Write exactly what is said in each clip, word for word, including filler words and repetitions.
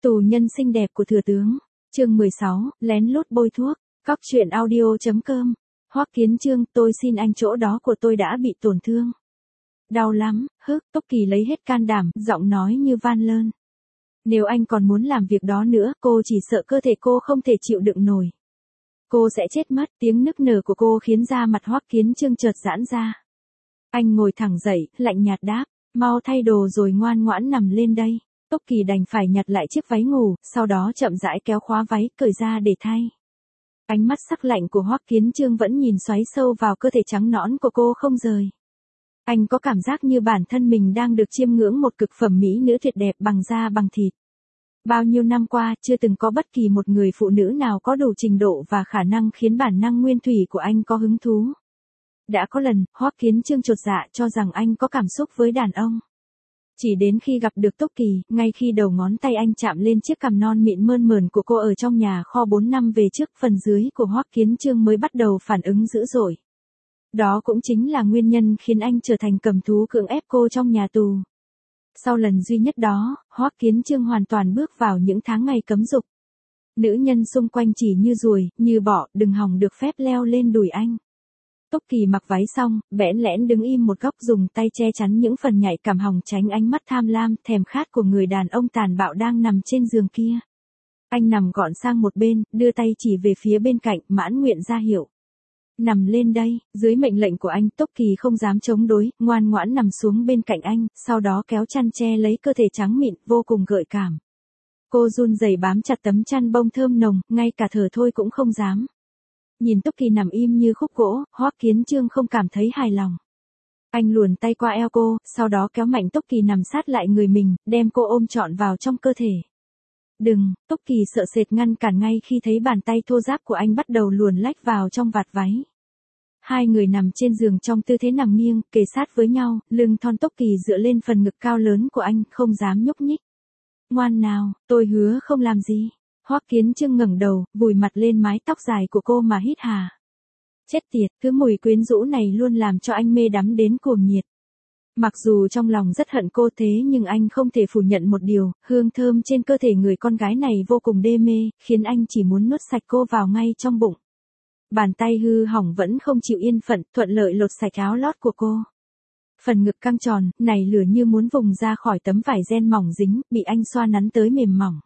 Tù nhân xinh đẹp của thừa tướng. Chương mười sáu, lén lút bôi thuốc. Cóc truyện audio chấm com. Hoắc Kiến Chương, tôi xin anh, chỗ đó của tôi đã bị tổn thương. Đau lắm, hức, Tốc Kỳ lấy hết can đảm, giọng nói như van lơn. Nếu anh còn muốn làm việc đó nữa, cô chỉ sợ cơ thể cô không thể chịu đựng nổi. Cô sẽ chết mất. Tiếng nức nở của cô khiến da mặt Hoắc Kiến Chương chợt giãn ra. Anh ngồi thẳng dậy, lạnh nhạt đáp, mau thay đồ rồi ngoan ngoãn nằm lên đây. Tốc Kỳ đành phải nhặt lại chiếc váy ngủ, sau đó chậm rãi kéo khóa váy, cởi ra để thay. Ánh mắt sắc lạnh của Hoắc Kiến Chương vẫn nhìn xoáy sâu vào cơ thể trắng nõn của cô không rời. Anh có cảm giác như bản thân mình đang được chiêm ngưỡng một cực phẩm mỹ nữ tuyệt đẹp bằng da bằng thịt. Bao nhiêu năm qua, chưa từng có bất kỳ một người phụ nữ nào có đủ trình độ và khả năng khiến bản năng nguyên thủy của anh có hứng thú. Đã có lần, Hoắc Kiến Chương chột dạ cho rằng anh có cảm xúc với đàn ông. Chỉ đến khi gặp được Tốc Kỳ, ngay khi đầu ngón tay anh chạm lên chiếc cằm non mịn mơn mởn của cô ở trong nhà kho bốn năm về trước, phần dưới của Hoắc Kiến Chương mới bắt đầu phản ứng dữ dội. Đó cũng chính là nguyên nhân khiến anh trở thành cầm thú cưỡng ép cô trong nhà tù. Sau lần duy nhất đó, Hoắc Kiến Chương hoàn toàn bước vào những tháng ngày cấm dục. Nữ nhân xung quanh chỉ như ruồi, như bọ, đừng hòng được phép leo lên đùi anh. Tốc Kỳ mặc váy xong, bẽn lẽn đứng im một góc, dùng tay che chắn những phần nhạy cảm hòng tránh ánh mắt tham lam, thèm khát của người đàn ông tàn bạo đang nằm trên giường kia. Anh nằm gọn sang một bên, đưa tay chỉ về phía bên cạnh, mãn nguyện ra hiệu. Nằm lên đây. Dưới mệnh lệnh của anh, Tốc Kỳ không dám chống đối, ngoan ngoãn nằm xuống bên cạnh anh, sau đó kéo chăn che lấy cơ thể trắng mịn, vô cùng gợi cảm. Cô run rẩy bám chặt tấm chăn bông thơm nồng, ngay cả thở thôi cũng không dám. Nhìn Tốc Kỳ nằm im như khúc gỗ, Hoắc Kiến Chương không cảm thấy hài lòng. Anh luồn tay qua eo cô, sau đó kéo mạnh Tốc Kỳ nằm sát lại người mình, đem cô ôm trọn vào trong cơ thể. Đừng. Tốc Kỳ sợ sệt ngăn cản ngay khi thấy bàn tay thô ráp của anh bắt đầu luồn lách vào trong vạt váy. Hai người nằm trên giường trong tư thế nằm nghiêng, kề sát với nhau, lưng thon Tốc Kỳ dựa lên phần ngực cao lớn của anh, không dám nhúc nhích. Ngoan nào, tôi hứa không làm gì. Hoắc Kiến Chương ngẩng đầu, vùi mặt lên mái tóc dài của cô mà hít hà. Chết tiệt, thứ mùi quyến rũ này luôn làm cho anh mê đắm đến cuồng nhiệt. Mặc dù trong lòng rất hận cô, thế nhưng anh không thể phủ nhận một điều, hương thơm trên cơ thể người con gái này vô cùng đê mê, khiến anh chỉ muốn nuốt sạch cô vào ngay trong bụng. Bàn tay hư hỏng vẫn không chịu yên phận, thuận lợi lột sạch áo lót của cô. Phần ngực căng tròn, này lửa như muốn vùng ra khỏi tấm vải ren mỏng dính, bị anh xoa nắn tới mềm mỏng.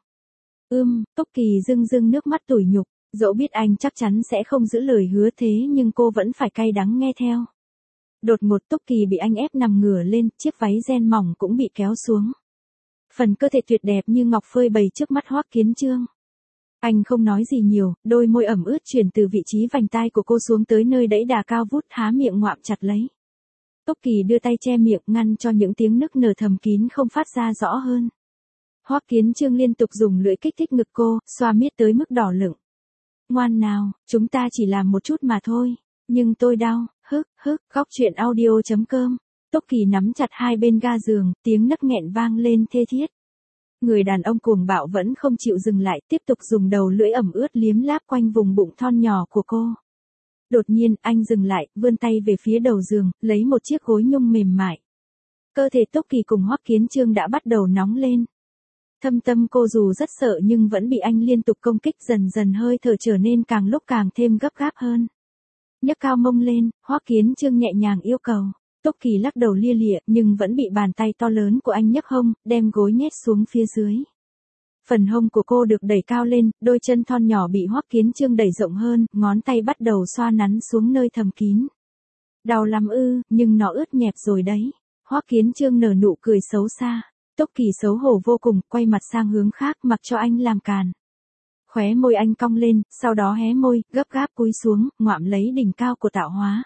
Ưm, Tốc Kỳ rưng rưng nước mắt tủi nhục, dẫu biết anh chắc chắn sẽ không giữ lời hứa thế nhưng cô vẫn phải cay đắng nghe theo. Đột ngột Tốc Kỳ bị anh ép nằm ngửa lên, chiếc váy ren mỏng cũng bị kéo xuống. Phần cơ thể tuyệt đẹp như ngọc phơi bày trước mắt Hoắc Kiến Chương. Anh không nói gì nhiều, đôi môi ẩm ướt chuyển từ vị trí vành tai của cô xuống tới nơi đẫy đà cao vút, há miệng ngoạm chặt lấy. Tốc Kỳ đưa tay che miệng, ngăn cho những tiếng nức nở thầm kín không phát ra rõ hơn. Hoắc Kiến Chương liên tục dùng lưỡi kích thích ngực cô, xoa miết tới mức đỏ lựng. Ngoan nào, chúng ta chỉ làm một chút mà thôi. Nhưng tôi đau. Hức, hức. Cóc truyện audio chấm com. Tốc Kỳ nắm chặt hai bên ga giường, tiếng nấc nghẹn vang lên thê thiết. Người đàn ông cuồng bạo vẫn không chịu dừng lại, tiếp tục dùng đầu lưỡi ẩm ướt liếm láp quanh vùng bụng thon nhỏ của cô. Đột nhiên, anh dừng lại, vươn tay về phía đầu giường, lấy một chiếc gối nhung mềm mại. Cơ thể Tốc Kỳ cùng Hoắc Kiến Chương đã bắt đầu nóng lên. Thâm tâm cô dù rất sợ nhưng vẫn bị anh liên tục công kích, dần dần hơi thở trở nên càng lúc càng thêm gấp gáp hơn. Nhấc cao mông lên, Hoắc Kiến Chương nhẹ nhàng yêu cầu. Tốc Kỳ lắc đầu lia lịa nhưng vẫn bị bàn tay to lớn của anh nhấc hông, đem gối nhét xuống phía dưới. Phần hông của cô được đẩy cao lên, đôi chân thon nhỏ bị Hoắc Kiến Chương đẩy rộng hơn, ngón tay bắt đầu xoa nắn xuống nơi thầm kín. Đau lắm ư, nhưng nó ướt nhẹp rồi đấy. Hoắc Kiến Chương nở nụ cười xấu xa. Tốc Kỳ xấu hổ vô cùng, quay mặt sang hướng khác mặc cho anh làm càn. Khóe môi anh cong lên, sau đó hé môi, gấp gáp cúi xuống, ngoạm lấy đỉnh cao của tạo hóa.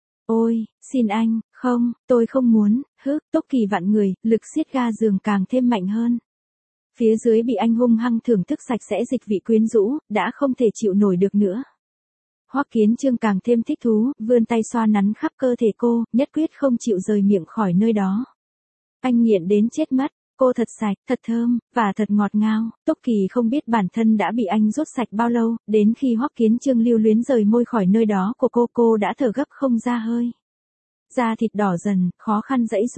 Ôi, xin anh, không, tôi không muốn. Hức. Tốc Kỳ vặn người, lực siết ga giường càng thêm mạnh hơn. Phía dưới bị anh hung hăng thưởng thức sạch sẽ dịch vị quyến rũ, đã không thể chịu nổi được nữa. Hoắc Kiến Chương càng thêm thích thú, vươn tay xoa nắn khắp cơ thể cô, nhất quyết không chịu rời miệng khỏi nơi đó. Anh nghiện đến chết mất. Cô thật sạch, thật thơm, và thật ngọt ngào. Tốc Kỳ không biết bản thân đã bị anh rút sạch bao lâu, đến khi Hoắc Kiến Chương lưu luyến rời môi khỏi nơi đó của cô, cô đã thở gấp không ra hơi. Da thịt đỏ dần, khó khăn giãy giụa.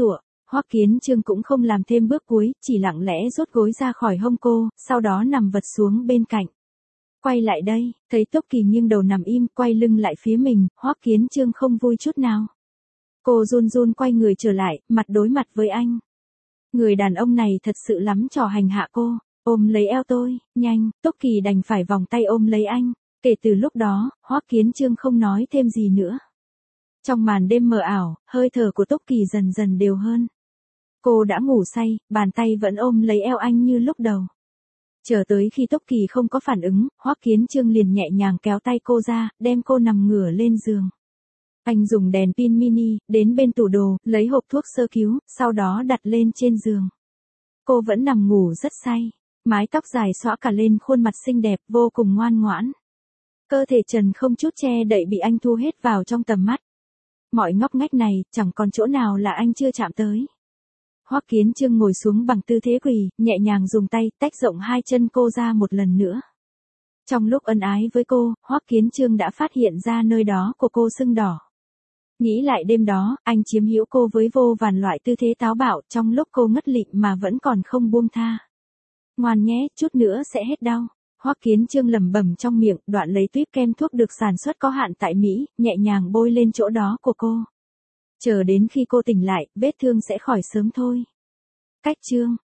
Hoắc Kiến Trương cũng không làm thêm bước cuối, chỉ lặng lẽ rút gối ra khỏi hông cô, sau đó nằm vật xuống bên cạnh. Quay lại đây, thấy Tốc Kỳ nghiêng đầu nằm im, quay lưng lại phía mình, Hoắc Kiến Trương không vui chút nào. Cô run run quay người trở lại, mặt đối mặt với anh. Người đàn ông này thật sự lắm trò hành hạ cô, ôm lấy eo tôi, nhanh, Tốc Kỳ đành phải vòng tay ôm lấy anh. Kể từ lúc đó, Hoắc Kiến Trương không nói thêm gì nữa. Trong màn đêm mờ ảo, hơi thở của Tốc Kỳ dần dần đều hơn. Cô đã ngủ say, bàn tay vẫn ôm lấy eo anh như lúc đầu. Chờ tới khi Tốc Kỳ không có phản ứng, Hoắc Kiến Trương liền nhẹ nhàng kéo tay cô ra, đem cô nằm ngửa lên giường. Anh dùng đèn pin mini, đến bên tủ đồ, lấy hộp thuốc sơ cứu, sau đó đặt lên trên giường. Cô vẫn nằm ngủ rất say, mái tóc dài xõa cả lên khuôn mặt xinh đẹp, vô cùng ngoan ngoãn. Cơ thể trần không chút che đậy bị anh thu hết vào trong tầm mắt. Mọi ngóc ngách này, chẳng còn chỗ nào là anh chưa chạm tới. Hoắc Kiến Trương ngồi xuống bằng tư thế quỳ, nhẹ nhàng dùng tay, tách rộng hai chân cô ra một lần nữa. Trong lúc ân ái với cô, Hoắc Kiến Trương đã phát hiện ra nơi đó của cô sưng đỏ. Nghĩ lại đêm đó, anh chiếm hữu cô với vô vàn loại tư thế táo bạo, trong lúc cô ngất lịm mà vẫn còn không buông tha. Ngoan nhé, chút nữa sẽ hết đau. Hoắc Kiến Trương lẩm bẩm trong miệng, đoạn lấy tuýp kem thuốc được sản xuất có hạn tại Mỹ, nhẹ nhàng bôi lên chỗ đó của cô. Chờ đến khi cô tỉnh lại, vết thương sẽ khỏi sớm thôi. Cách chương